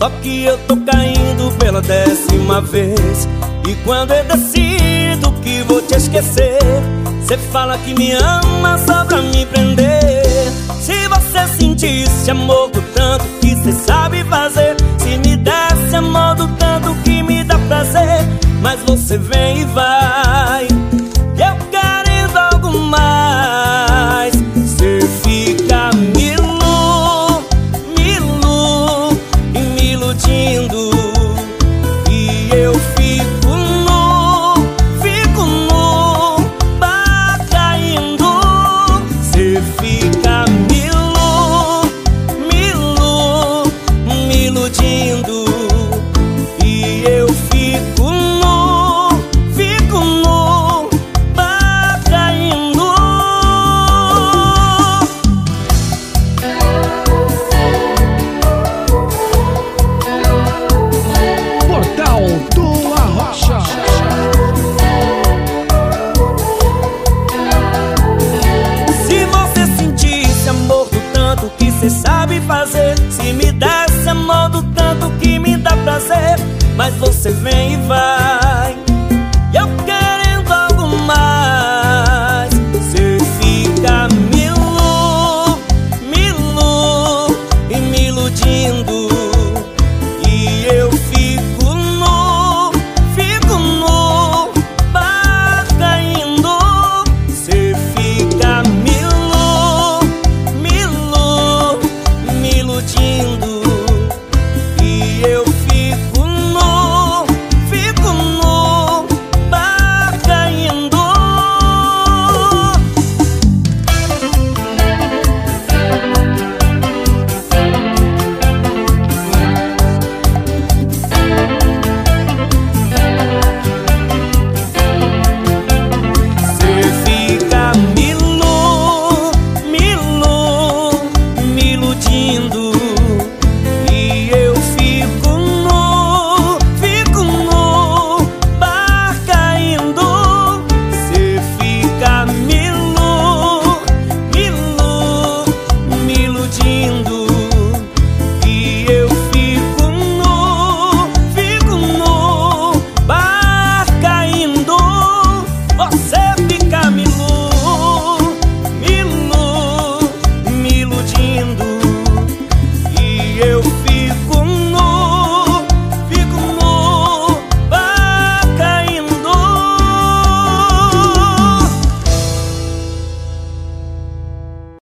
Só que eu tô caindo pela 10ª vez. E quando eu decido que vou te esquecer, cê fala que me ama só pra me prender. Se você sentisse amor do tanto que cê sabe fazer, se me desse amor do tanto que me dá prazer, mas você vem e vai, eu querendo algo mais. Cê fica me iludindo, e eu fico nu, bah, caindo. Cê fica me iludindo, e eu fico nu, bah, caindo. Portal do Arrocha. Se você sentisse amor do tanto que cê sabe fazer, se me desse amor do tanto que me dá prazer, mas você vem e vai,